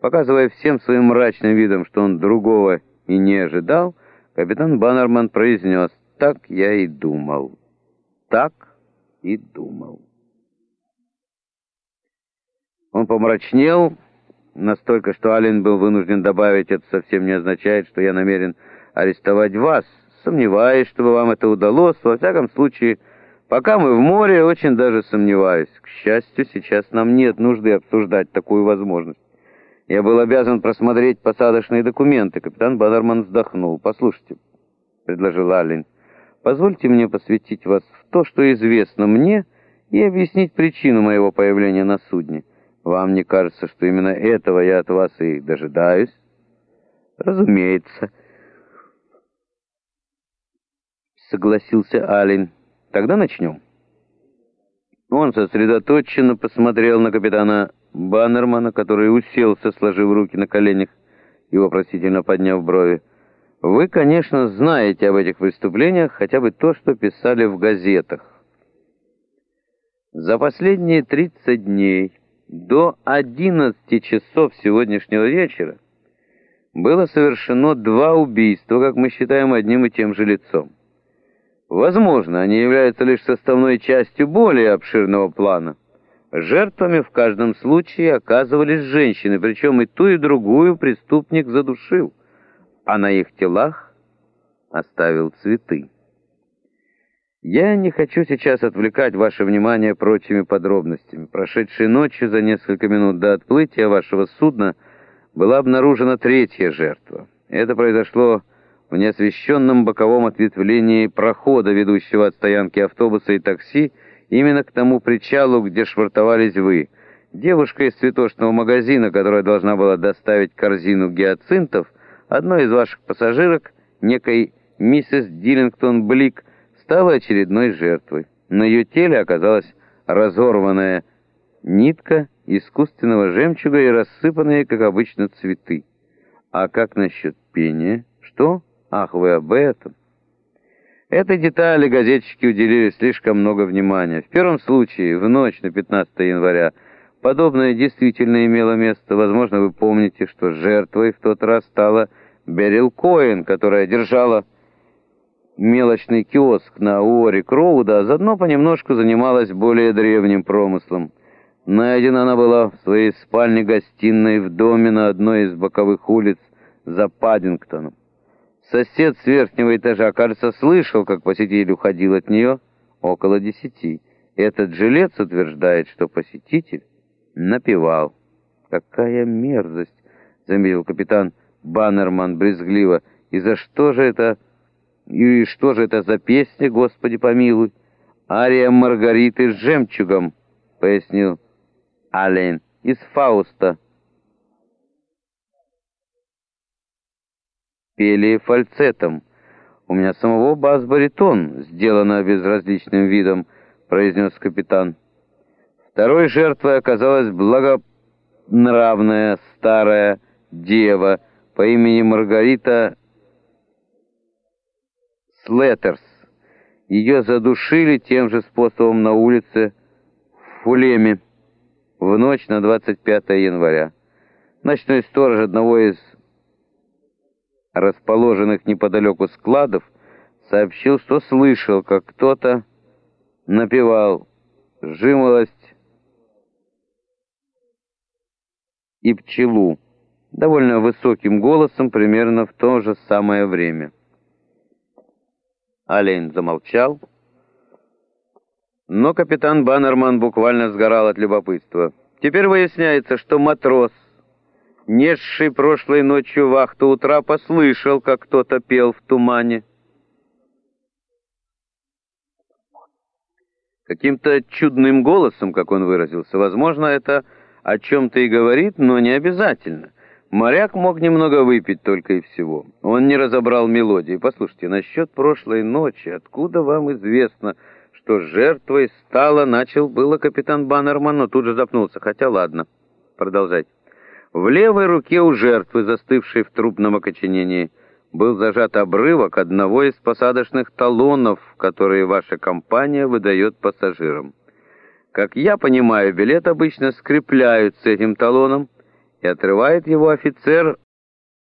Показывая всем своим мрачным видом, что он другого и не ожидал, капитан Баннерман произнес: «Так я и думал. Так и думал». Он помрачнел настолько, что Аллен был вынужден добавить: «Это совсем не означает, что я намерен арестовать вас. Сомневаюсь, чтобы вам это удалось. Во всяком случае, пока мы в море, очень даже сомневаюсь. К счастью, сейчас нам нет нужды обсуждать такую возможность. Я был обязан просмотреть посадочные документы». Капитан Баннерман вздохнул. «Послушайте», — предложил Аллен, — «позвольте мне посвятить вас в то, что известно мне, и объяснить причину моего появления на судне. Вам не кажется, что именно этого я от вас и дожидаюсь?» «Разумеется», — согласился Аллен. «Тогда начнем». Он сосредоточенно посмотрел на капитана Баннермана, который уселся, сложив руки на коленях и вопросительно подняв брови. «Вы, конечно, знаете об этих преступлениях хотя бы то, что писали в газетах. За последние 30 дней до 11 часов сегодняшнего вечера было совершено 2 убийства, как мы считаем, одним и тем же лицом. Возможно, они являются лишь составной частью более обширного плана. Жертвами в каждом случае оказывались женщины, причем и ту, и другую преступник задушил, а на их телах оставил цветы. Я не хочу сейчас отвлекать ваше внимание прочими подробностями. Прошедшей ночью, за несколько минут до отплытия вашего судна, была обнаружена 3-я жертва. Это произошло в неосвещенном боковом ответвлении прохода, ведущего от стоянки автобуса и такси, именно к тому причалу, где швартовались вы. Девушка из цветочного магазина, которая должна была доставить корзину гиацинтов, одной из ваших пассажирок, некой миссис Диллингтон Блик, стала очередной жертвой. На ее теле оказалась разорванная нитка искусственного жемчуга и рассыпанные, как обычно, цветы. А как насчет пения? Что? Ах, вы об этом. Этой детали газетчики уделили слишком много внимания. В первом случае, в ночь на 15 января, подобное действительно имело место. Возможно, вы помните, что жертвой в тот раз стала Берил Коэн, которая держала мелочный киоск на Уорик-Роуд, а заодно понемножку занималась более древним промыслом. Найдена она была в своей спальне-гостиной в доме на одной из боковых улиц за Паддингтоном. Сосед с верхнего этажа, кажется, слышал, как посетитель уходил от нее около 10. Этот жилец утверждает, что посетитель напевал. «Какая мерзость!» — заметил капитан Баннерман брезгливо. «И что же это за песня, Господи помилуй?» «Ария Маргариты с жемчугом», — пояснил Аллен, — «из Фауста». Пели фальцетом. «У меня самого бас-баритон», — сделано безразличным видом, — произнес капитан. Второй жертвой оказалась благонравная старая дева по имени Маргарита Слеттерс. Ее задушили тем же способом на улице в Фулеме в ночь на 25 января. Ночной сторож одного из расположенных неподалеку складов сообщил, что слышал, как кто-то напевал «Жимолость и пчелу» довольно высоким голосом примерно в то же самое время. Аллен замолчал, но капитан Баннерман буквально сгорал от любопытства. Теперь выясняется, что матрос, несший прошлой ночью вахту у трапа, слышал, как кто-то пел в тумане. Каким-то чудным голосом, как он выразился. Возможно, это о чем-то и говорит, но не обязательно. Моряк мог немного выпить только и всего. Он не разобрал мелодии. Послушайте, насчет прошлой ночи, откуда вам известно, что жертвой стала, начал было капитан Баннерман, но тут же запнулся. Хотя ладно, продолжайте. В левой руке у жертвы, застывшей в трупном окоченении, был зажат обрывок одного из посадочных талонов, которые ваша компания выдает пассажирам. Как я понимаю, билет обычно скрепляют с этим талоном, и и отрывает его офицер